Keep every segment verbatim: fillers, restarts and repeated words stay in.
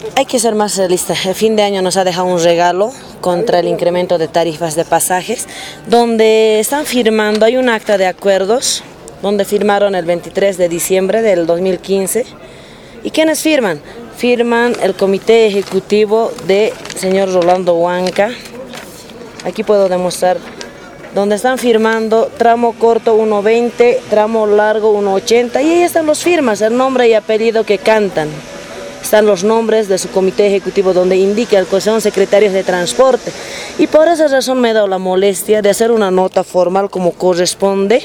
Hay que ser más realistas. El fin de año nos ha dejado un regalo contra el incremento de tarifas de pasajes, donde están firmando, hay un acta de acuerdos, donde firmaron el veintitrés de diciembre del dos mil quince. ¿Y quiénes firman? Firman el comité ejecutivo de señor Rolando Huanca. Aquí puedo demostrar donde están firmando tramo corto uno veinte, tramo largo uno ochenta, y ahí están los firmas, el nombre y apellido que cantan. Están los nombres de su comité ejecutivo donde indica que son secretarios de transporte. Y por esa razón me he dado la molestia de hacer una nota formal como corresponde.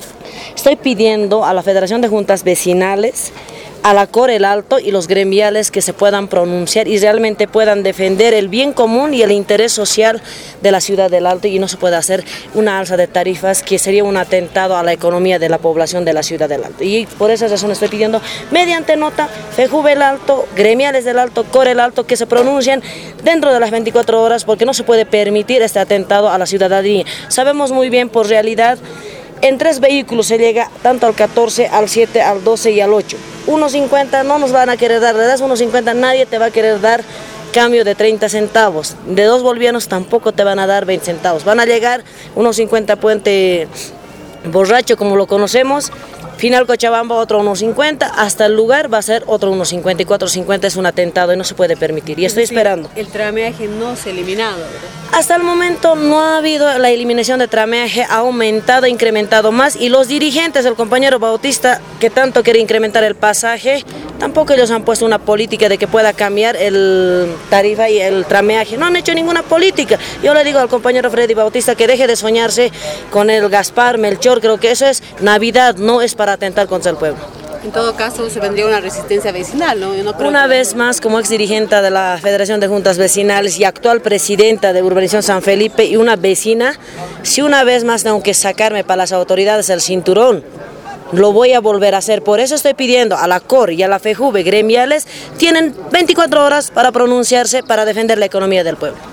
Estoy pidiendo a la Federación de Juntas Vecinales, a la Cor El Alto y los gremiales que se puedan pronunciar y realmente puedan defender el bien común y el interés social de la ciudad del Alto, y no se puede hacer una alza de tarifas que sería un atentado a la economía de la población de la ciudad del Alto. Y por esa razón estoy pidiendo mediante nota FEJUVE El Alto, gremiales del Alto, Cor El Alto, que se pronuncien dentro de las veinticuatro horas, porque no se puede permitir este atentado a la ciudadanía. Sabemos muy bien por realidad. En tres vehículos se llega tanto al catorce, al siete, al doce y al ocho. uno cincuenta no nos van a querer dar, le das uno cincuenta, nadie te va a querer dar cambio de treinta centavos. De dos bolivianos tampoco te van a dar veinte centavos. Van a llegar uno cincuenta Puente Borracho, como lo conocemos, final Cochabamba otro uno cincuenta, hasta el lugar va a ser otro uno cincuenta y cuatro cincuenta. Es un atentado y no se puede permitir. Y estoy esperando. El trameaje no se ha eliminado, ¿verdad? Hasta el momento no ha habido la eliminación de trameaje, ha aumentado, incrementado más, y los dirigentes, el compañero Bautista, que tanto quiere incrementar el pasaje, tampoco ellos han puesto una política de que pueda cambiar el tarifa y el trameaje. No han hecho ninguna política. Yo le digo al compañero Freddy Bautista que deje de soñarse con el Gaspar, Melchor. Creo que eso es Navidad, no es para atentar contra el pueblo. En todo caso, se vendría una resistencia vecinal, ¿no? Yo no creo una que... vez más, como ex dirigente de la Federación de Juntas Vecinales y actual presidenta de Urbanización San Felipe y una vecina, si una vez más tengo que sacarme para las autoridades el cinturón, lo voy a volver a hacer. Por eso estoy pidiendo a la Cor y a la FEJUVE gremiales, tienen veinticuatro horas para pronunciarse, para defender la economía del pueblo.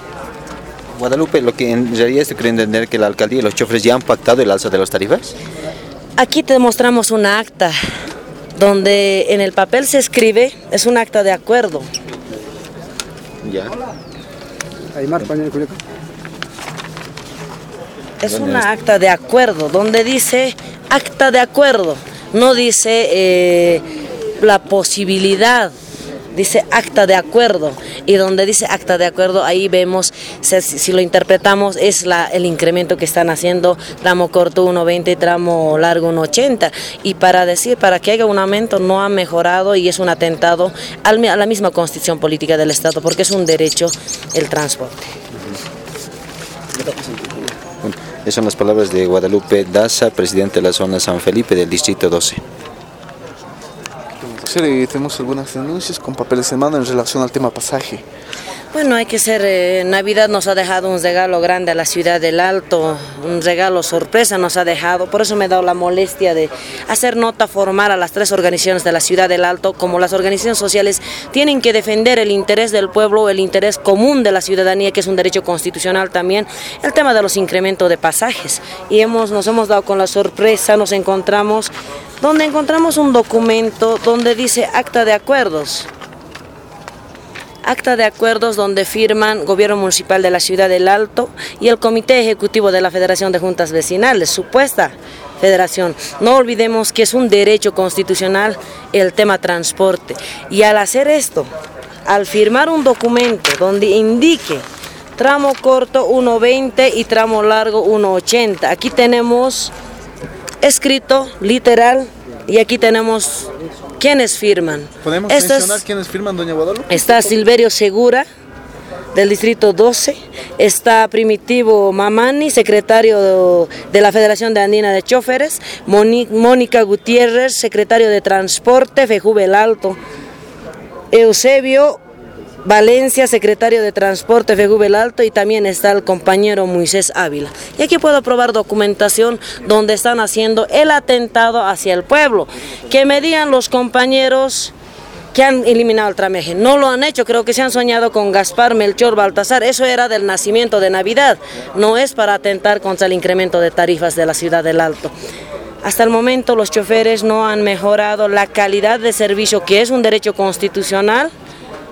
Guadalupe, lo que en realidad estoy queriendo entender que la alcaldía y los choferes ya han pactado el alza de las tarifas. Aquí te mostramos un acta donde en el papel se escribe, es un acta de acuerdo. Ya. Es una acta de acuerdo donde dice acta de acuerdo, no dice eh, la posibilidad. Dice acta de acuerdo, y donde dice acta de acuerdo, ahí vemos, si, si lo interpretamos, es la, el incremento que están haciendo, tramo corto uno veinte, tramo largo uno ochenta, y para decir, para que haya un aumento no ha mejorado y es un atentado al, a la misma constitución política del Estado, porque es un derecho el transporte. Bueno, esas son las palabras de Guadalupe Daza, presidente de la zona San Felipe del distrito doce. Y tenemos algunas denuncias con papeles en mano en relación al tema pasaje. Bueno, hay que ser, eh, Navidad nos ha dejado un regalo grande a la ciudad del Alto, un regalo sorpresa nos ha dejado, por eso me he dado la molestia de hacer nota formal a las tres organizaciones de la ciudad del Alto. Como las organizaciones sociales tienen que defender el interés del pueblo, el interés común de la ciudadanía, que es un derecho constitucional también, el tema de los incrementos de pasajes. Y hemos, nos hemos dado con la sorpresa, nos encontramos, donde encontramos un documento donde dice acta de acuerdos. Acta de acuerdos donde firman Gobierno Municipal de la Ciudad del Alto y el Comité Ejecutivo de la Federación de Juntas Vecinales, supuesta federación. No olvidemos que es un derecho constitucional el tema transporte. Y al hacer esto, al firmar un documento donde indique tramo corto uno veinte y tramo largo uno ochenta, aquí tenemos escrito, literal, y aquí tenemos quiénes firman. ¿Podemos Esto mencionar es, quiénes firman, doña Guadalupe? Está Silverio Segura, del distrito doce, está Primitivo Mamani, secretario de la Federación de Andina de Choferes, Mónica Gutiérrez, secretario de Transporte, FEJUVE El Alto, Eusebio Valencia, secretario de Transporte, FEJUVE El Alto, y también está el compañero Moisés Ávila. Y aquí puedo probar documentación donde están haciendo el atentado hacia el pueblo. Que me digan los compañeros que han eliminado el trameaje. No lo han hecho, creo que se han soñado con Gaspar, Melchor, Baltasar. Eso era del nacimiento de Navidad, no es para atentar contra el incremento de tarifas de la ciudad del Alto. Hasta el momento los choferes no han mejorado la calidad de servicio, que es un derecho constitucional,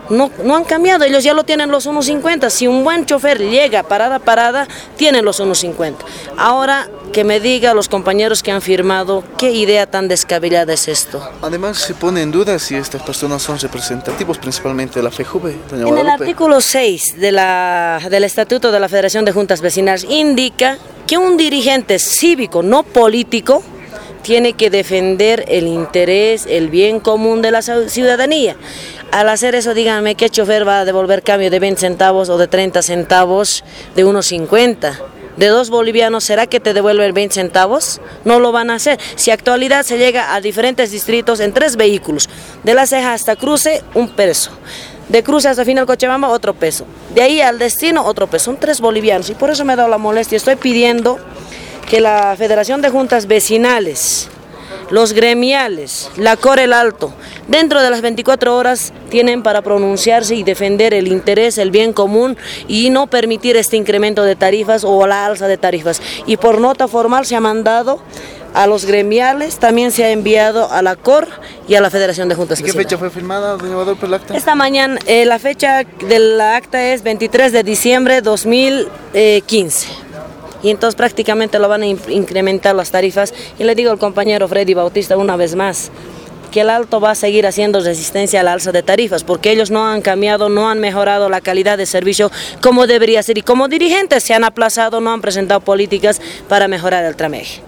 No, no han cambiado, ellos ya lo tienen los uno cincuenta. Si un buen chofer llega parada a parada, tienen los uno cincuenta. Ahora que me diga los compañeros que han firmado, ¿qué idea tan descabellada es esto? Además, se pone en duda si estas personas son representativos principalmente de la FEJUVE, doña En Guadalupe. el artículo seis de la, del Estatuto de la Federación de Juntas Vecinales indica que un dirigente cívico, no político, tiene que defender el interés, el bien común de la ciudadanía. Al hacer eso, díganme, ¿qué chofer va a devolver cambio de veinte centavos o de treinta centavos de uno cincuenta? De dos bolivianos, ¿será que te devuelven veinte centavos? No lo van a hacer. Si actualidad se llega a diferentes distritos en tres vehículos, de La Ceja hasta Cruce, un peso. De Cruce hasta Final Cochabamba, otro peso. De ahí al destino, otro peso. Son tres bolivianos y por eso me he dado la molestia. Estoy pidiendo que la Federación de Juntas Vecinales, los gremiales, la Cor El Alto, dentro de las veinticuatro horas tienen para pronunciarse y defender el interés, el bien común y no permitir este incremento de tarifas o la alza de tarifas. Y por nota formal se ha mandado a los gremiales, también se ha enviado a la Cor y a la Federación de Juntas ¿Y qué Vecinales. fecha fue firmada, doña Guadalupe, el acta? Esta mañana, eh, la fecha del acta es veintitrés de diciembre de dos mil quince. Y entonces prácticamente lo van a incrementar las tarifas. Y le digo al compañero Freddy Bautista una vez más, que el Alto va a seguir haciendo resistencia a la alza de tarifas, porque ellos no han cambiado, no han mejorado la calidad de servicio como debería ser. Y como dirigentes se han aplazado, no han presentado políticas para mejorar el trameje.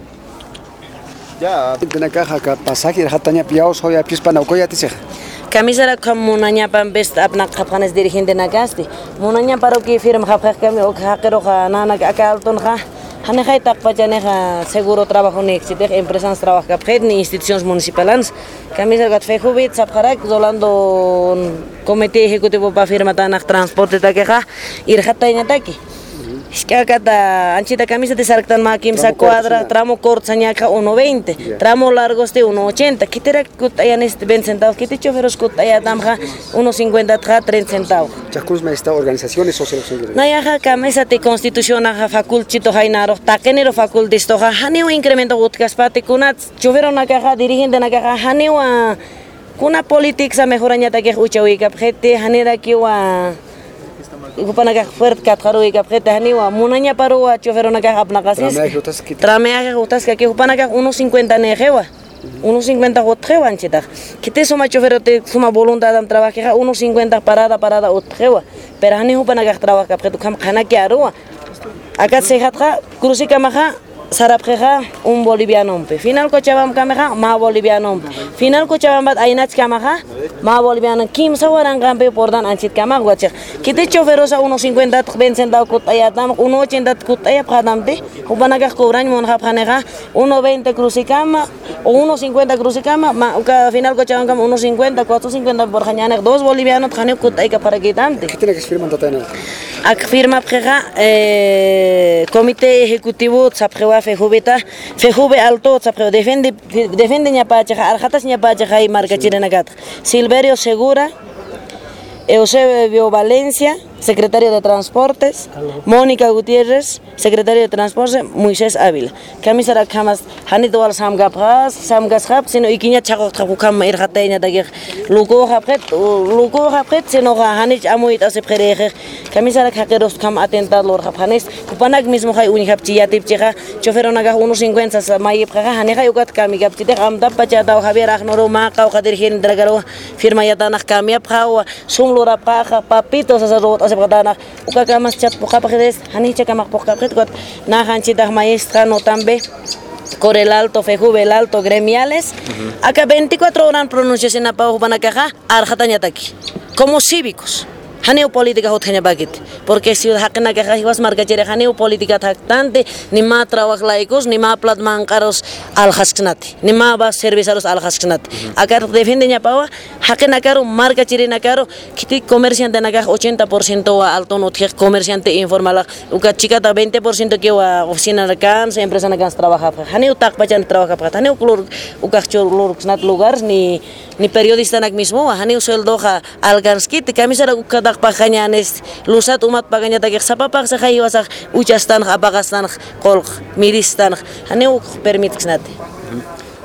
Ya, de caja que pasaje, jataña piao, soy a pispa naucoya tisej. Camisera como munaña pan best apna kapanes dirigente nagasti. Munaña paro que firma kapaj kami o kakero ka nana acá alton ka. Hane hay takpachane ka seguro trabajo ni existe empresas trabajo kapjet ni instituciones municipales. Camisera gat fejubit sapharak zolando comité ejecutivo para firma tanak transporte takeja ir jataña taki. Es que acá está anchita camisa de sarctan maquimsa cuadra, tramo corto sañaca uno veinte, tramo largo este uno ochenta. ¿Qué te recutayan este veinte centavos? ¿Qué te choferos cutayan tamja uno cincuenta treinta centavos? Chacus me está organizaciones sociales. No hay acá camisa de constitución a facultito jainaro, taquenero facultisto ja, haneo incremento gutkas pate kunat, choferon acá dirigente acá haneo a kuna política mejoraña taque uchawi capjete hanera que wa Kupanaga fuerte katharu y capjete haniwa munaña paru a choferona ka apna kasis tramea jutas que kupanaga uno cincuenta nejewa uno cincuenta hotjewa anchita que te suma chofer te suma voluntad am trabaja uno cincuenta parada parada hotjewa pero hani kupanaga trabaja capjete kam khana que arua acá se jatra cruzika maja sarapjeja un boliviano final Cochabamba kameja ma boliviano final Cochabamba ainach kamaja ma boliviano kim sawaran kampe pordan anchit kamag wache kite choferosa uno cincuenta veinte centavos kutaya tam uno ochenta kutaya pradamte ubanaga cobran mon japhanega uno veinte crucicama o uno cincuenta crucicama ma uka final Cochabamba uno cincuenta cuatro cincuenta por jañana dos bolivianos khane kutaya para quitamte ¿Qué tiene que firmar tatana? Ak firma preja eh comité ejecutivo tsapjewa fejubeta fejube alto tsapjewa defende defende nya pacha arjatas nya pacha hay marca chirenagat Silverio Segura Eusebio Valencia, secretario de Transportes, Mónica Gutiérrez, secretario de Transportes, Moisés Ávila. Camisara kamas hanito al samgapras, samgashap, sino ikinya chako kam irhateña dagir. Lugo hapret, lugo hapret, sino hanich amuit ase prereje. Camisara kakeros kam atentar lor hapanes. Kupanak mismo hay unihap chiatip chiha, choferonaga uno cincuenta mai praga haneja yukat kami gaptite amda pachata Javier Agnoro Maca o Kadirhin Dragaro firma yatanak kami aphawa sum lora paja papitos asa rot asa pradana uka kamas chat poka pajedes haniche kamak poka got na hanchita maestra no tambe Cor El Alto, Fejube El Alto, gremiales. Uh-huh. Acá veinticuatro horas pronunciación a Pau Banakaja, Arjataña Taki, como cívicos. Haneo política hotenya bagit, porque si hakna que hajas marca chere haneo política tactante, ni ma trabajo laicos, ni ma plat mancaros al hasknati, ni ma va servicios al hasknati. Acá defiende nya pawa, hakna caro marca chere na caro, kiti comerciante na ochenta por ciento alto no tiene comerciante informal, uka chica ta veinte por ciento que wa oficina na kan, se empresa na kan trabaja. Haneo tak bachan trabaja para haneo color uka chor snat lugares ni ni periodista nak mismo, haneo sueldo ha alganskit, kamisara uka pajañanes lusat umat paganya tagik sapapak sa kaywasak uchastan abagastan kolk miristan haneu permit snate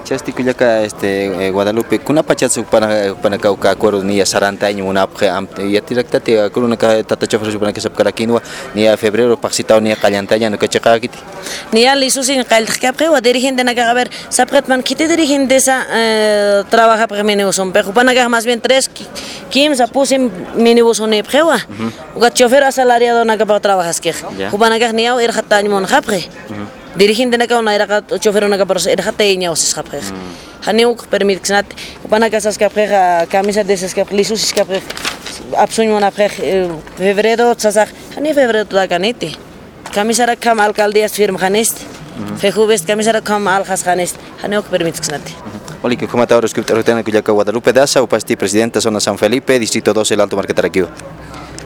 Chasti kuyaka este Guadalupe kuna pachatsu para para kauka acuerdo ni saranta año una ya directamente con una tata chofer para que se para kinwa ni a febrero pasitao ni calentanya no que checa kiti ni al isu sin calcapre o dirigente na que ver sapret man kiti dirigente esa trabaja para minibus un pero para que más bien tres kim sa pusim minibus un prewa o chofer asalariado na que para trabajas que para que ni a ir hataño mon japre dirigente na ka na ira ka chofer na ka para ira hatainya os japre Haniuk permit knat para que esas capre camisa de esas capre lisus capre absolument après febrero tsazak hani febrero da kaniti camisara kam alcaldías firma khanist fejubest camisara kam al khas khanist hani ok permit knati Oli que como ta hora escritor tena que ya Guadalupe Daza o pasti presidenta zona San Felipe distrito doce el Alto Marquetarequio